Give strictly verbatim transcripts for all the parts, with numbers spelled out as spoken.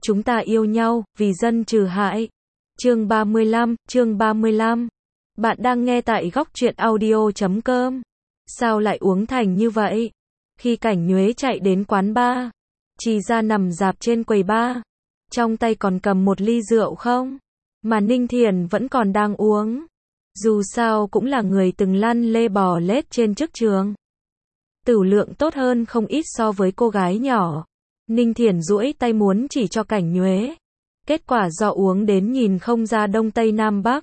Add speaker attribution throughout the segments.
Speaker 1: chúng ta yêu nhau, vì dân trừ hại. Chương ba mươi lăm, chương ba mươi lăm. Bạn đang nghe tại góc truyện audio chấm com. Sao lại uống thành như vậy? Khi Cảnh Nhuế chạy đến quán bar, Trì Gia nằm rạp trên quầy bar, trong tay còn cầm một ly rượu không, mà Ninh Thiển vẫn còn đang uống. Dù sao cũng là người từng lăn lê bò lết trên chức trường, tửu lượng tốt hơn không ít so với cô gái nhỏ. Ninh Thiển duỗi tay muốn chỉ cho Cảnh Nhuế, kết quả do uống đến nhìn không ra đông tây nam bắc,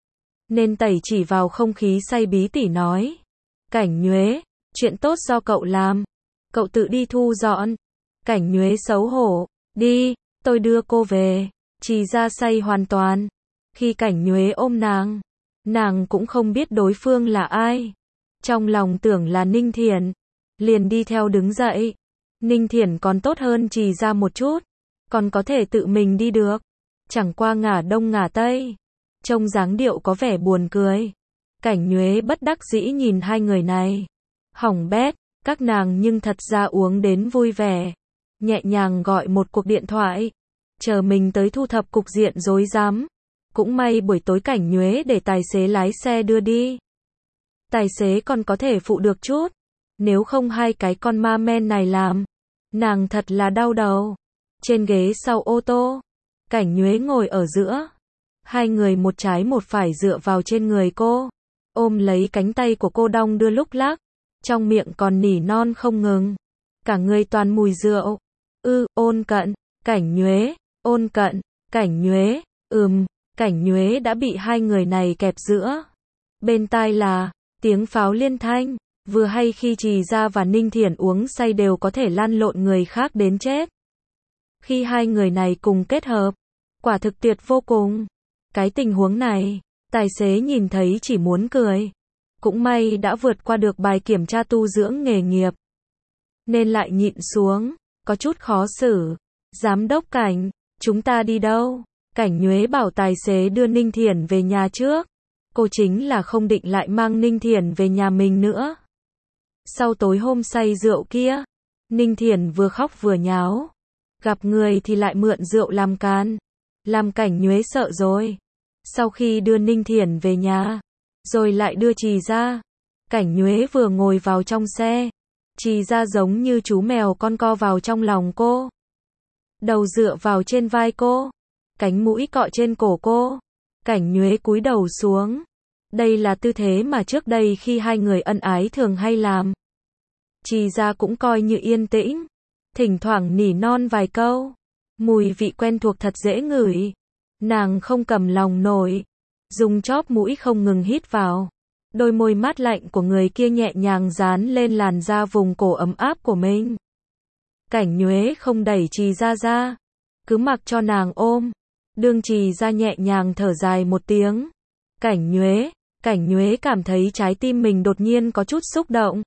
Speaker 1: nên tẩy chỉ vào không khí say bí tỉ nói: Cảnh Nhuế, chuyện tốt do cậu làm, cậu tự đi thu dọn. Cảnh Nhuế xấu hổ: Đi, tôi đưa cô về. Trì Gia say hoàn toàn. Khi Cảnh Nhuế ôm nàng, nàng cũng không biết đối phương là ai, trong lòng tưởng là Ninh Thiển, liền đi theo đứng dậy. Ninh Thiển còn tốt hơn Trì Gia một chút, còn có thể tự mình đi được, chẳng qua ngả đông ngả tây, trông dáng điệu có vẻ buồn cười. Cảnh Nhuế bất đắc dĩ nhìn hai người này, hỏng bét, các nàng nhưng thật ra uống đến vui vẻ, nhẹ nhàng gọi một cuộc điện thoại, chờ mình tới thu thập cục diện rối rắm. Cũng may buổi tối Cảnh Nhuế để tài xế lái xe đưa đi, tài xế còn có thể phụ được chút, nếu không hai cái con ma men này làm, nàng thật là đau đầu. Trên ghế sau ô tô, Cảnh Nhuế ngồi ở giữa, hai người một trái một phải dựa vào trên người cô, ôm lấy cánh tay của cô đong đưa lúc lắc, trong miệng còn nỉ non không ngừng, cả người toàn mùi rượu. Ư, ôn cận, Cảnh Nhuế, ôn cận, Cảnh Nhuế, ừm. Cảnh Nhuế đã bị hai người này kẹp giữa. Bên tai là tiếng pháo liên thanh, vừa hay khi Trì Gia và Ninh Thiển uống say đều có thể lăn lộn người khác đến chết. Khi hai người này cùng kết hợp, quả thực tuyệt vô cùng. Cái tình huống này, tài xế nhìn thấy chỉ muốn cười. Cũng may đã vượt qua được bài kiểm tra tu dưỡng nghề nghiệp, nên lại nhịn xuống, có chút khó xử. Giám đốc Cảnh, chúng ta đi đâu? Cảnh Nhuế bảo tài xế đưa Ninh Thiển về nhà trước. Cô chính là không định lại mang Ninh Thiển về nhà mình nữa. Sau tối hôm say rượu kia, Ninh Thiển vừa khóc vừa nháo, gặp người thì lại mượn rượu làm can, làm Cảnh Nhuế sợ rồi. Sau khi đưa Ninh Thiển về nhà, rồi lại đưa Trì Gia, Cảnh Nhuế vừa ngồi vào trong xe, Trì Gia giống như chú mèo con co vào trong lòng cô, đầu dựa vào trên vai cô, cánh mũi cọ trên cổ cô. Cảnh Nhuế cúi đầu xuống. Đây là tư thế mà trước đây khi hai người ân ái thường hay làm. Trì Gia cũng coi như yên tĩnh, thỉnh thoảng nỉ non vài câu, mùi vị quen thuộc thật dễ ngửi. Nàng không cầm lòng nổi, dùng chóp mũi không ngừng hít vào. Đôi môi mát lạnh của người kia nhẹ nhàng dán lên làn da vùng cổ ấm áp của mình. Cảnh Nhuế không đẩy Trì Gia ra, cứ mặc cho nàng ôm. Đương Trì Gia nhẹ nhàng thở dài một tiếng. Cảnh Nhuế, Cảnh Nhuế cảm thấy trái tim mình đột nhiên có chút xúc động.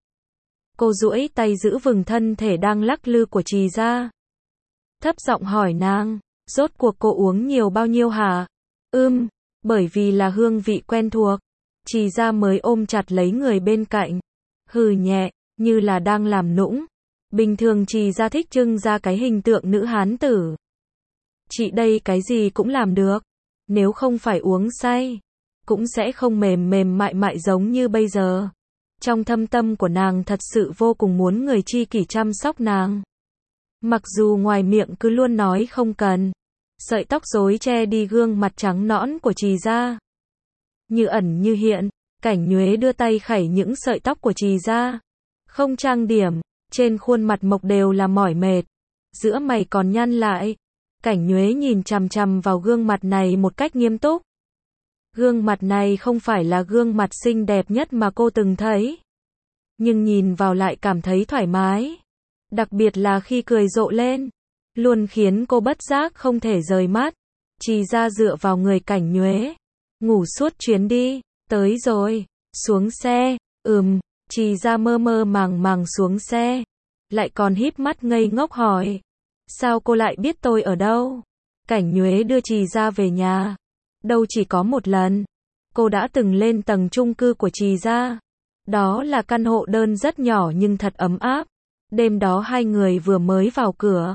Speaker 1: Cô duỗi tay giữ vừng thân thể đang lắc lư của Trì Gia, thấp giọng hỏi nàng, rốt cuộc cô uống nhiều bao nhiêu hả? Ưm, bởi vì là hương vị quen thuộc. Trì Gia mới ôm chặt lấy người bên cạnh, hừ nhẹ, như là đang làm nũng. Bình thường Trì Gia thích trưng ra cái hình tượng nữ hán tử. Chị đây cái gì cũng làm được, nếu không phải uống say, cũng sẽ không mềm mềm mại mại giống như bây giờ. Trong thâm tâm của nàng thật sự vô cùng muốn người chi kỷ chăm sóc nàng. Mặc dù ngoài miệng cứ luôn nói không cần, sợi tóc rối che đi gương mặt trắng nõn của Trì Gia. Như ẩn như hiện, Cảnh Nhuế đưa tay khẩy những sợi tóc của Trì Gia. Không trang điểm, trên khuôn mặt mộc đều là mỏi mệt, giữa mày còn nhăn lại. Cảnh Nhuế nhìn chằm chằm vào gương mặt này một cách nghiêm túc. Gương mặt này không phải là gương mặt xinh đẹp nhất mà cô từng thấy, nhưng nhìn vào lại cảm thấy thoải mái. Đặc biệt là khi cười rộ lên, luôn khiến cô bất giác không thể rời mắt. Trì Gia dựa vào người Cảnh Nhuế, ngủ suốt chuyến đi. Tới rồi, xuống xe. Ừm, Trì Gia mơ mơ màng màng xuống xe, lại còn híp mắt ngây ngốc hỏi, sao cô lại biết tôi ở đâu? Cảnh Nhuế đưa Trì Gia về nhà, đâu chỉ có một lần, cô đã từng lên tầng chung cư của Trì Gia. Đó là căn hộ đơn rất nhỏ nhưng thật ấm áp. Đêm đó hai người vừa mới vào cửa,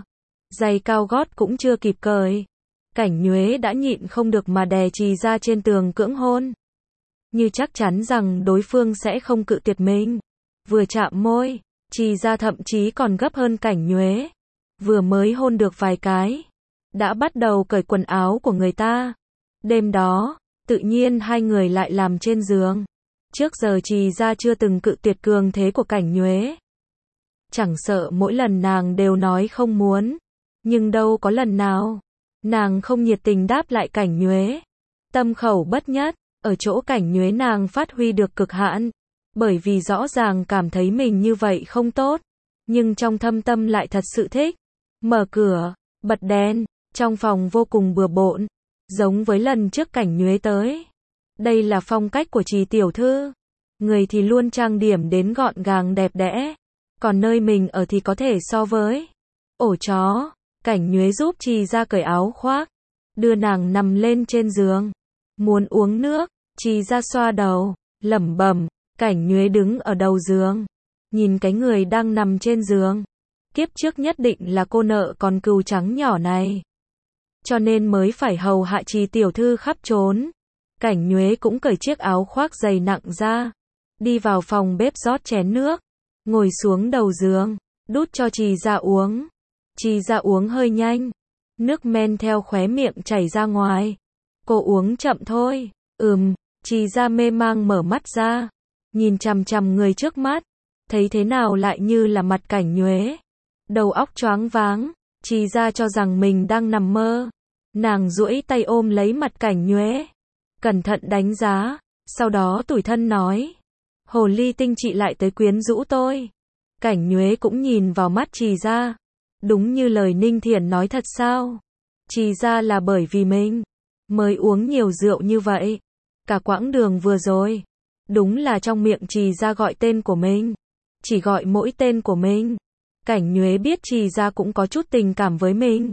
Speaker 1: giày cao gót cũng chưa kịp cởi. Cảnh Nhuế đã nhịn không được mà đè Trì Gia trên tường cưỡng hôn. Như chắc chắn rằng đối phương sẽ không cự tuyệt mình. Vừa chạm môi, Trì Gia thậm chí còn gấp hơn Cảnh Nhuế. Vừa mới hôn được vài cái, đã bắt đầu cởi quần áo của người ta. Đêm đó, tự nhiên hai người lại làm trên giường. Trước giờ Trì Gia chưa từng cự tuyệt cường thế của Cảnh Nhuế. Chẳng sợ mỗi lần nàng đều nói không muốn, nhưng đâu có lần nào nàng không nhiệt tình đáp lại Cảnh Nhuế. Tâm khẩu bất nhất, ở chỗ Cảnh Nhuế nàng phát huy được cực hạn, bởi vì rõ ràng cảm thấy mình như vậy không tốt, nhưng trong thâm tâm lại thật sự thích. Mở cửa, bật đèn, trong phòng vô cùng bừa bộn, giống với lần trước Cảnh Nhuế tới. Đây là phong cách của Trì tiểu thư. Người thì luôn trang điểm đến gọn gàng đẹp đẽ, còn nơi mình ở thì có thể so với ổ chó. Cảnh Nhuế giúp Trì Gia cởi áo khoác, đưa nàng nằm lên trên giường. Muốn uống nước, Trì Gia xoa đầu, lẩm bẩm. Cảnh Nhuế đứng ở đầu giường, nhìn cái người đang nằm trên giường. Kiếp trước nhất định là cô nợ còn cừu trắng nhỏ này, cho nên mới phải hầu hạ Trì tiểu thư khắp trốn. Cảnh Nhuế cũng cởi chiếc áo khoác dày nặng ra, đi vào phòng bếp rót chén nước, ngồi xuống đầu giường, đút cho Trì Gia uống. Trì Gia uống hơi nhanh, nước men theo khóe miệng chảy ra ngoài. Cô uống chậm thôi. Ừm. Trì Gia mê mang mở mắt ra, nhìn chằm chằm người trước mắt, thấy thế nào lại như là mặt Cảnh Nhuế. Đầu óc choáng váng, Trì Gia cho rằng mình đang nằm mơ. Nàng duỗi tay ôm lấy mặt Cảnh Nhuế, cẩn thận đánh giá, sau đó tủi thân nói: "Hồ ly tinh chị lại tới quyến rũ tôi." Cảnh Nhuế cũng nhìn vào mắt Trì Gia. Đúng như lời Ninh Thiển nói thật sao? Trì Gia là bởi vì mình mới uống nhiều rượu như vậy. Cả quãng đường vừa rồi, đúng là trong miệng Trì Gia gọi tên của mình, chỉ gọi mỗi tên của mình. Cảnh Nhuế biết Trì Gia cũng có chút tình cảm với mình,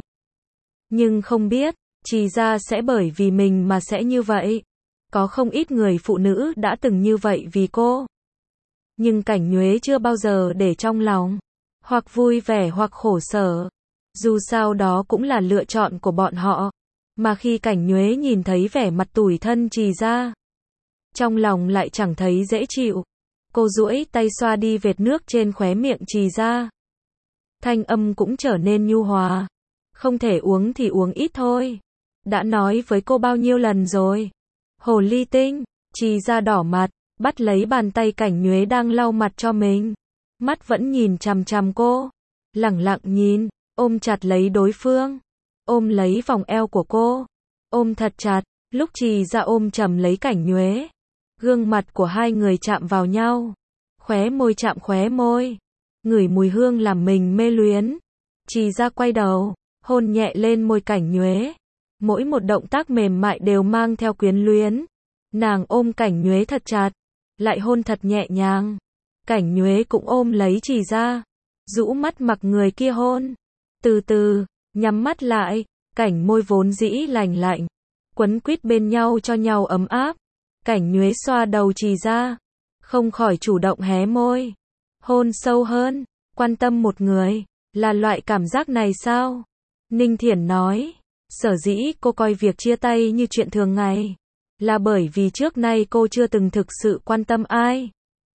Speaker 1: nhưng không biết Trì Gia sẽ bởi vì mình mà sẽ như vậy. Có không ít người phụ nữ đã từng như vậy vì cô, nhưng Cảnh Nhuế chưa bao giờ để trong lòng, hoặc vui vẻ hoặc khổ sở. Dù sao đó cũng là lựa chọn của bọn họ. Mà khi Cảnh Nhuế nhìn thấy vẻ mặt tủi thân Trì Gia, trong lòng lại chẳng thấy dễ chịu. Cô duỗi tay xoa đi vệt nước trên khóe miệng Trì Gia. Thanh âm cũng trở nên nhu hòa. Không thể uống thì uống ít thôi. Đã nói với cô bao nhiêu lần rồi. Hồ ly tinh. Trì Gia đỏ mặt, bắt lấy bàn tay Cảnh Nhuế đang lau mặt cho mình. Mắt vẫn nhìn chằm chằm cô. Lẳng lặng nhìn, ôm chặt lấy đối phương. Ôm lấy vòng eo của cô. Ôm thật chặt. Lúc Trì Gia ôm chầm lấy Cảnh Nhuế, gương mặt của hai người chạm vào nhau. Khóe môi chạm khóe môi. Ngửi mùi hương làm mình mê luyến. Trì Gia quay đầu, hôn nhẹ lên môi Cảnh Nhuế. Mỗi một động tác mềm mại đều mang theo quyến luyến. Nàng ôm Cảnh Nhuế thật chặt, lại hôn thật nhẹ nhàng. Cảnh Nhuế cũng ôm lấy Trì Gia, rũ mắt mặc người kia hôn. Từ từ, nhắm mắt lại, Cảnh môi vốn dĩ lành lạnh, quấn quýt bên nhau cho nhau ấm áp. Cảnh Nhuế xoa đầu Trì Gia, không khỏi chủ động hé môi, hôn sâu hơn. Quan tâm một người, là loại cảm giác này sao? Ninh Thiển nói, sở dĩ cô coi việc chia tay như chuyện thường ngày, là bởi vì trước nay cô chưa từng thực sự quan tâm ai.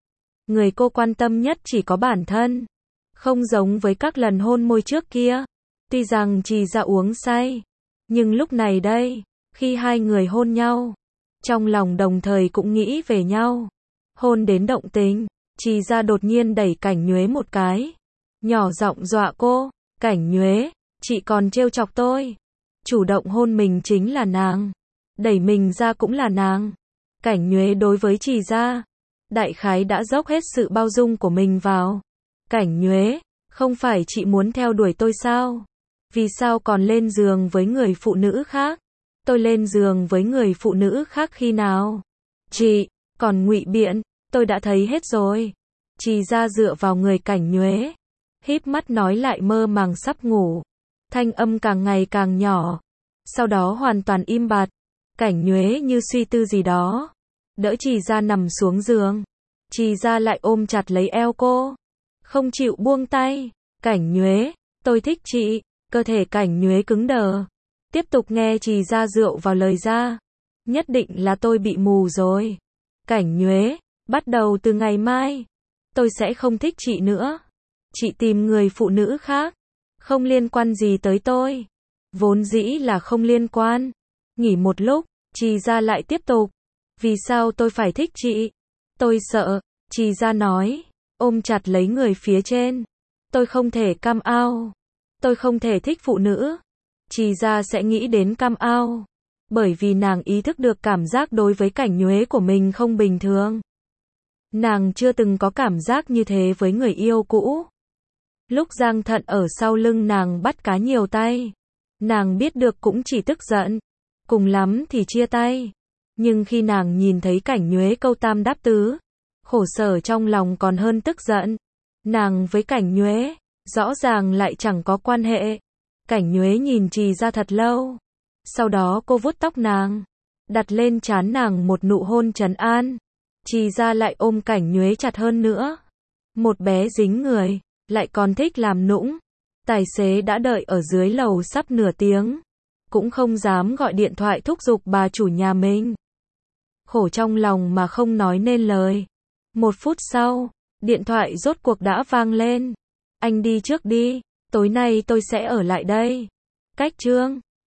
Speaker 1: Người cô quan tâm nhất chỉ có bản thân. Không giống với các lần hôn môi trước kia. Tuy rằng Trì Gia uống say, nhưng lúc này đây, khi hai người hôn nhau, trong lòng đồng thời cũng nghĩ về nhau. Hôn đến động tình, Trì Gia đột nhiên đẩy Cảnh Nhuế một cái, nhỏ giọng dọa cô. Cảnh Nhuế, chị còn trêu chọc tôi. Chủ động hôn mình chính là nàng, đẩy mình ra cũng là nàng. Cảnh Nhuế đối với Trì Gia, đại khái đã dốc hết sự bao dung của mình vào. Cảnh Nhuế, không phải chị muốn theo đuổi tôi sao? Vì sao còn lên giường với người phụ nữ khác? Tôi lên giường với người phụ nữ khác khi nào? Chị, còn ngụy biện, tôi đã thấy hết rồi. Trì Gia dựa vào người Cảnh Nhuế, híp mắt nói lại mơ màng sắp ngủ. Thanh âm càng ngày càng nhỏ, sau đó hoàn toàn im bặt. Cảnh Nhuế như suy tư gì đó, đỡ Trì Gia nằm xuống giường. Trì Gia lại ôm chặt lấy eo cô, không chịu buông tay. Cảnh Nhuế, tôi thích chị. Cơ thể Cảnh Nhuế cứng đờ. Tiếp tục nghe Trì Gia dựa vào lời ra. Nhất định là tôi bị mù rồi. Cảnh Nhuế, bắt đầu từ ngày mai, tôi sẽ không thích chị nữa. Chị tìm người phụ nữ khác. Không liên quan gì tới tôi. Vốn dĩ là không liên quan. Nghỉ một lúc, Trì Gia lại tiếp tục. Vì sao tôi phải thích chị? Tôi sợ, Trì Gia nói, ôm chặt lấy người phía trên. Tôi không thể come out. Tôi không thể thích phụ nữ. Trì Gia sẽ nghĩ đến come out. Bởi vì nàng ý thức được cảm giác đối với Cảnh Nhuế của mình không bình thường. Nàng chưa từng có cảm giác như thế với người yêu cũ. Lúc Giang Thận ở sau lưng nàng bắt cá nhiều tay, nàng biết được cũng chỉ tức giận. Cùng lắm thì chia tay. Nhưng khi nàng nhìn thấy Cảnh Nhuế câu tam đáp tứ, khổ sở trong lòng còn hơn tức giận. Nàng với Cảnh Nhuế, rõ ràng lại chẳng có quan hệ. Cảnh Nhuế nhìn Trì Gia thật lâu. Sau đó cô vuốt tóc nàng, đặt lên trán nàng một nụ hôn trấn an. Trì Gia lại ôm Cảnh Nhuế chặt hơn nữa. Một bé dính người, lại còn thích làm nũng. Tài xế đã đợi ở dưới lầu sắp nửa tiếng, cũng không dám gọi điện thoại thúc giục bà chủ nhà mình. Khổ trong lòng mà không nói nên lời. Một phút sau, điện thoại rốt cuộc đã vang lên. Anh đi trước đi, tối nay tôi sẽ ở lại đây. Cách chương